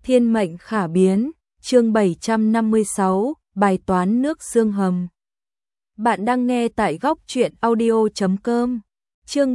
Thiên mệnh khả biến, chương 756, bài toán nước xương hầm. Bạn đang nghe tại góc truyện audio.com. Chương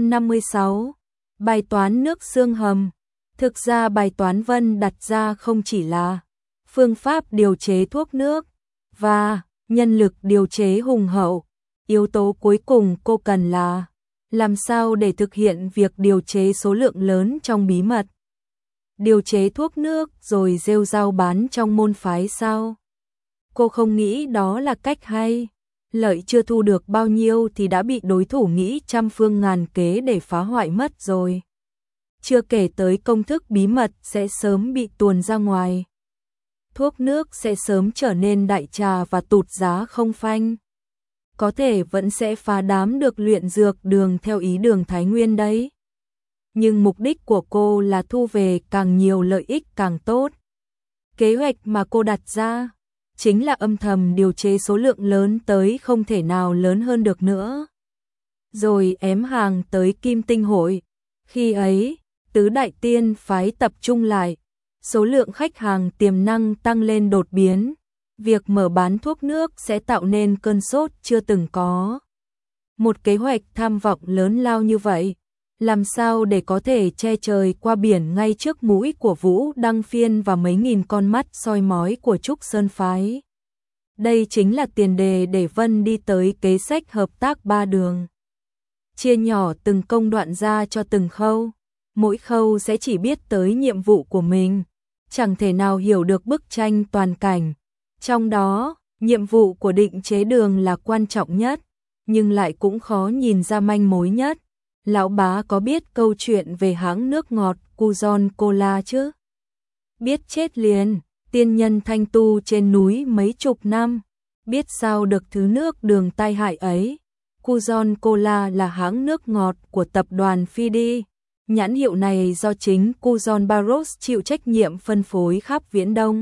756, bài toán nước xương hầm. Thực ra bài toán Vân đặt ra không chỉ là phương pháp điều chế thuốc nước và nhân lực điều chế hùng hậu. Yếu tố cuối cùng cô cần là làm sao để thực hiện việc điều chế số lượng lớn trong bí mật. Điều chế thuốc nước rồi rêu rao bán trong môn phái sao? Cô không nghĩ đó là cách hay. Lợi chưa thu được bao nhiêu thì đã bị đối thủ nghĩ trăm phương ngàn kế để phá hoại mất rồi. Chưa kể tới công thức bí mật sẽ sớm bị tuồn ra ngoài. Thuốc nước sẽ sớm trở nên đại trà và tụt giá không phanh. Có thể vẫn sẽ phá đám được luyện dược đường theo ý Đường Thái Nguyên đấy. Nhưng mục đích của cô là thu về càng nhiều lợi ích càng tốt. Kế hoạch mà cô đặt ra chính là âm thầm điều chế số lượng lớn tới không thể nào lớn hơn được nữa. Rồi ém hàng tới Kim Tinh Hội. Khi ấy, tứ đại tiên phái tập trung lại. Số lượng khách hàng tiềm năng tăng lên đột biến. Việc mở bán thuốc nước sẽ tạo nên cơn sốt chưa từng có. Một kế hoạch tham vọng lớn lao như vậy, làm sao để có thể che trời qua biển ngay trước mũi của Vũ Đăng Phiên và mấy nghìn con mắt soi mói của Trúc Sơn Phái. Đây chính là tiền đề để Vân đi tới kế sách hợp tác ba đường. Chia nhỏ từng công đoạn ra cho từng khâu, mỗi khâu sẽ chỉ biết tới nhiệm vụ của mình, chẳng thể nào hiểu được bức tranh toàn cảnh. Trong đó, nhiệm vụ của Định Chế Đường là quan trọng nhất, nhưng lại cũng khó nhìn ra manh mối nhất. Lão bá có biết câu chuyện về hãng nước ngọt Cuzon Cola chứ? Biết chết liền, tiên nhân thanh tu trên núi mấy chục năm, biết sao được thứ nước đường tai hại ấy. Cuzon Cola là hãng nước ngọt của tập đoàn Fidi. Nhãn hiệu này do chính Cuzon Barros chịu trách nhiệm phân phối khắp Viễn Đông.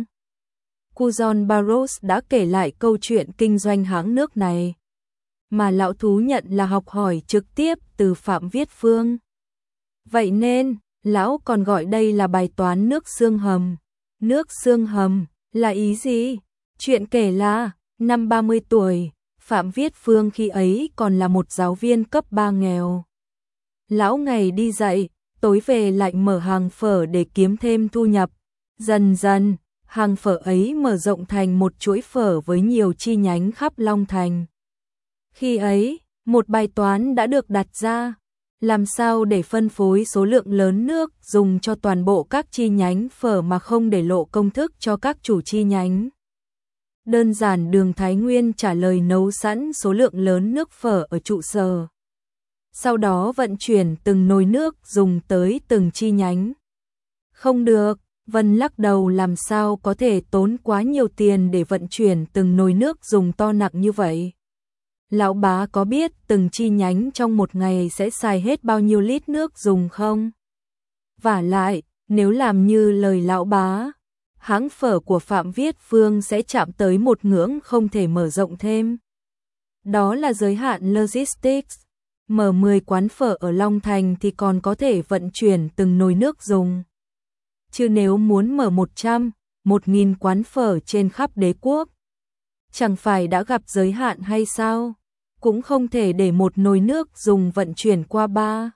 Cuzon Barros đã kể lại câu chuyện kinh doanh hãng nước này, mà lão thú nhận là học hỏi trực tiếp từ Phạm Viết Phương. Vậy nên, lão còn gọi đây là bài toán nước xương hầm. Nước xương hầm là ý gì? Chuyện kể là, năm 30 tuổi, Phạm Viết Phương khi ấy còn là một giáo viên cấp 3 nghèo. Lão ngày đi dạy, tối về lại mở hàng phở để kiếm thêm thu nhập. Dần dần, hàng phở ấy mở rộng thành một chuỗi phở với nhiều chi nhánh khắp Long Thành. Khi ấy, một bài toán đã được đặt ra, làm sao để phân phối số lượng lớn nước dùng cho toàn bộ các chi nhánh phở mà không để lộ công thức cho các chủ chi nhánh. Đơn giản Đường Thái Nguyên trả lời nấu sẵn số lượng lớn nước phở ở trụ sở. Sau đó vận chuyển từng nồi nước dùng tới từng chi nhánh. Không được, Vân lắc đầu, làm sao có thể tốn quá nhiều tiền để vận chuyển từng nồi nước dùng to nặng như vậy. Lão bá có biết từng chi nhánh trong một ngày sẽ xài hết bao nhiêu lít nước dùng không? Vả lại, nếu làm như lời lão bá, hãng phở của Phạm Viết Phương sẽ chạm tới một ngưỡng không thể mở rộng thêm. Đó là giới hạn logistics. Mở 10 quán phở ở Long Thành thì còn có thể vận chuyển từng nồi nước dùng. Chứ nếu muốn mở 100, 1.000 quán phở trên khắp đế quốc, chẳng phải đã gặp giới hạn hay sao? Cũng không thể để một nồi nước dùng vận chuyển qua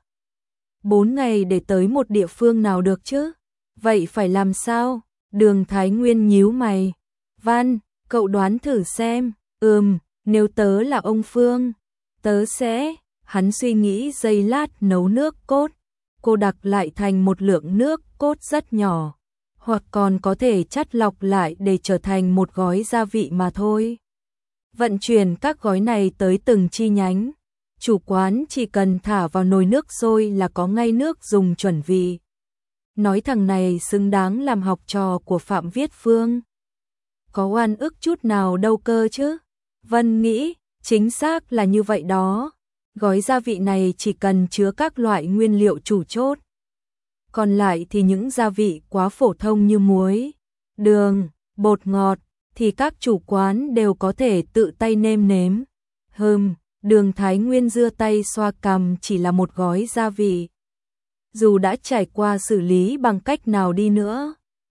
3-4 ngày để tới một địa phương nào được chứ. Vậy phải làm sao? Đường Thái Nguyên nhíu mày. Văn, cậu đoán thử xem. Nếu tớ là ông Phương, tớ sẽ... Hắn suy nghĩ giây lát. Nấu nước cốt, cô đặc lại thành một lượng nước cốt rất nhỏ, hoặc còn có thể chắt lọc lại để trở thành một gói gia vị mà thôi. Vận chuyển các gói này tới từng chi nhánh, chủ quán chỉ cần thả vào nồi nước sôi là có ngay nước dùng chuẩn vị. Nói thằng này xứng đáng làm học trò của Phạm Viết Phương. Có oan ức chút nào đâu cơ chứ. Vân nghĩ, chính xác là như vậy đó. Gói gia vị này chỉ cần chứa các loại nguyên liệu chủ chốt. Còn lại thì những gia vị quá phổ thông như muối, đường, bột ngọt thì các chủ quán đều có thể tự tay nêm nếm. Đường Thái Nguyên giơ tay xoa cằm, chỉ là một gói gia vị. Dù đã trải qua xử lý bằng cách nào đi nữa,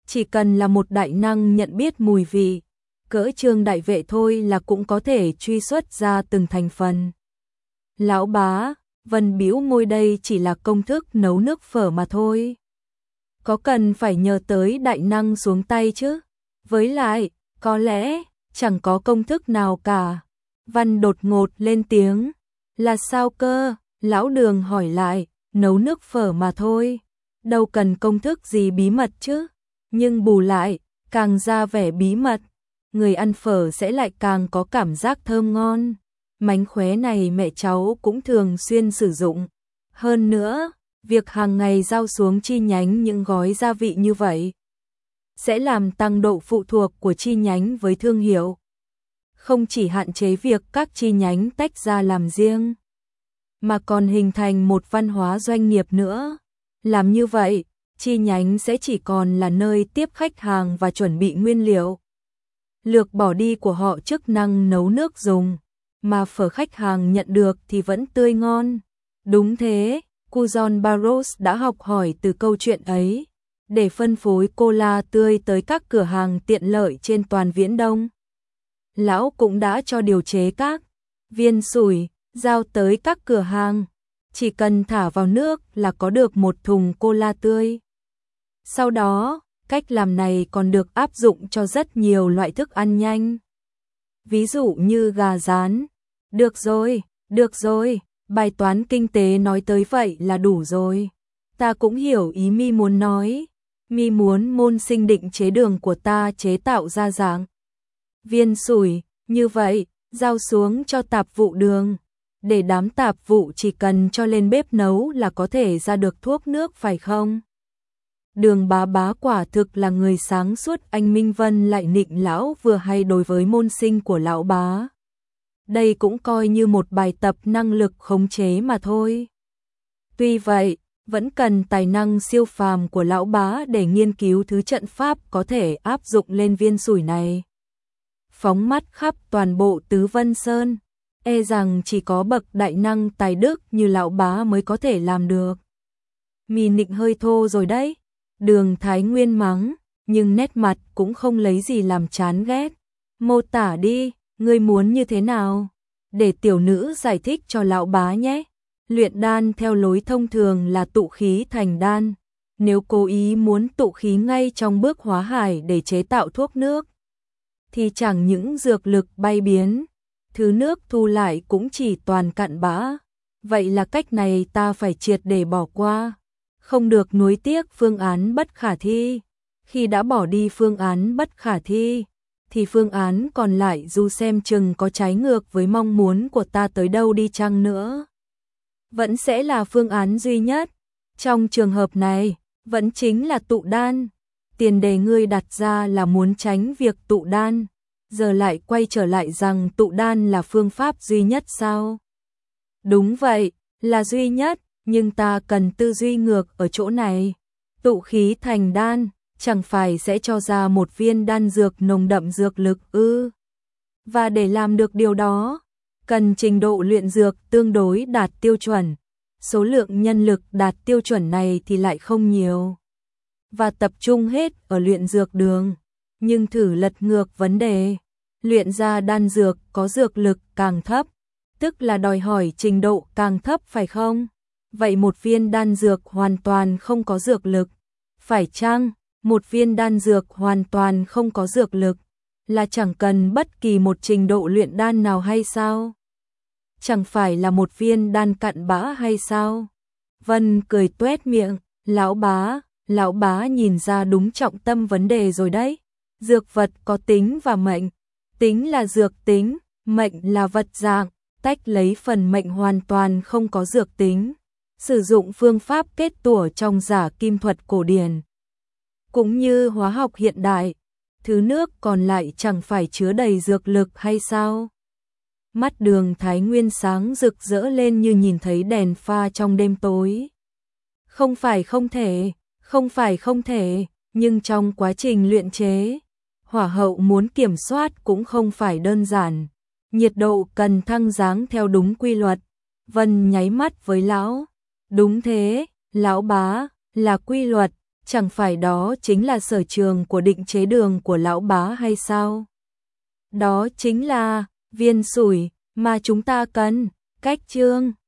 chỉ cần là một đại năng nhận biết mùi vị, cỡ Trương đại vệ thôi là cũng có thể truy xuất ra từng thành phần. Lão bá, Vân bĩu môi, đây chỉ là công thức nấu nước phở mà thôi. Có cần phải nhờ tới đại năng xuống tay chứ? Với lại, có lẽ, chẳng có công thức nào cả. Văn đột ngột lên tiếng. Là sao cơ? Lão Đường hỏi lại, nấu nước phở mà thôi. Đâu cần công thức gì bí mật chứ? Nhưng bù lại, càng ra vẻ bí mật, người ăn phở sẽ lại càng có cảm giác thơm ngon. Mánh khóe này mẹ cháu cũng thường xuyên sử dụng. Hơn nữa, việc hàng ngày giao xuống chi nhánh những gói gia vị như vậy sẽ làm tăng độ phụ thuộc của chi nhánh với thương hiệu. Không chỉ hạn chế việc các chi nhánh tách ra làm riêng, mà còn hình thành một văn hóa doanh nghiệp nữa. Làm như vậy, chi nhánh sẽ chỉ còn là nơi tiếp khách hàng và chuẩn bị nguyên liệu. Lược bỏ đi của họ chức năng nấu nước dùng, mà phở khách hàng nhận được thì vẫn tươi ngon. Đúng thế, Cujon Barros đã học hỏi từ câu chuyện ấy, để phân phối cola tươi tới các cửa hàng tiện lợi trên toàn Viễn Đông. Lão cũng đã cho điều chế các viên sủi, giao tới các cửa hàng, chỉ cần thả vào nước là có được một thùng cola tươi. Sau đó, cách làm này còn được áp dụng cho rất nhiều loại thức ăn nhanh. Ví dụ như gà rán. Được rồi, bài toán kinh tế nói tới vậy là đủ rồi. Ta cũng hiểu ý Mi muốn nói. Mi muốn môn sinh định chế đường của ta chế tạo ra dạng viên sủi, như vậy, giao xuống cho tạp vụ đường. Để đám tạp vụ chỉ cần cho lên bếp nấu là có thể ra được thuốc nước phải không? Đường bá bá quả thực là người sáng suốt. Anh Minh Vân lại nịnh lão vừa hay đối với môn sinh của lão bá. Đây cũng coi như một bài tập năng lực khống chế mà thôi. Tuy vậy, vẫn cần tài năng siêu phàm của lão bá để nghiên cứu thứ trận pháp có thể áp dụng lên viên sủi này. Phóng mắt khắp toàn bộ Tứ Vân Sơn, e rằng chỉ có bậc đại năng tài đức như lão bá mới có thể làm được. Mi nịnh hơi thô rồi đấy. Đường Thái Nguyên mắng, nhưng nét mặt cũng không lấy gì làm chán ghét. Mô tả đi, ngươi muốn như thế nào? Để tiểu nữ giải thích cho lão bá nhé. Luyện đan theo lối thông thường là tụ khí thành đan. Nếu cố ý muốn tụ khí ngay trong bước hóa hải để chế tạo thuốc nước, thì chẳng những dược lực bay biến, thứ nước thu lại cũng chỉ toàn cặn bã. Vậy là cách này ta phải triệt để bỏ qua. Không được nuối tiếc phương án bất khả thi. Khi đã bỏ đi phương án bất khả thi, thì phương án còn lại dù xem chừng có trái ngược với mong muốn của ta tới đâu đi chăng nữa, vẫn sẽ là phương án duy nhất. Trong trường hợp này, vẫn chính là tụ đan. Tiền đề ngươi đặt ra là muốn tránh việc tụ đan, giờ lại quay trở lại rằng tụ đan là phương pháp duy nhất sao? Đúng vậy, là duy nhất, nhưng ta cần tư duy ngược ở chỗ này. Tụ khí thành đan, chẳng phải sẽ cho ra một viên đan dược nồng đậm dược lực ư? Và để làm được điều đó, cần trình độ luyện dược tương đối đạt tiêu chuẩn. Số lượng nhân lực đạt tiêu chuẩn này thì lại không nhiều, và tập trung hết ở luyện dược đường. Nhưng thử lật ngược vấn đề, luyện ra đan dược có dược lực càng thấp, tức là đòi hỏi trình độ càng thấp phải không? Vậy một viên đan dược hoàn toàn không có dược lực, phải chăng một viên đan dược hoàn toàn không có dược lực là chẳng cần bất kỳ một trình độ luyện đan nào hay sao? Chẳng phải là một viên đan cặn bã hay sao? Vân cười tuét miệng, lão bá nhìn ra đúng trọng tâm vấn đề rồi đấy. Dược vật có tính và mệnh, tính là dược tính, mệnh là vật dạng, tách lấy phần mệnh hoàn toàn không có dược tính. Sử dụng phương pháp kết tủa trong giả kim thuật cổ điển, cũng như hóa học hiện đại, thứ nước còn lại chẳng phải chứa đầy dược lực hay sao? Mắt Đường Thái Nguyên sáng rực rỡ lên như nhìn thấy đèn pha trong đêm tối. Không phải không thể, nhưng trong quá trình luyện chế, hỏa hậu muốn kiểm soát cũng không phải đơn giản. Nhiệt độ cần thăng dáng theo đúng quy luật. Vân nháy mắt với lão. Đúng thế, lão bá, là quy luật, chẳng phải đó chính là sở trường của định chế đường của lão bá hay sao? Đó chính là viên sủi mà chúng ta cần. Cách chương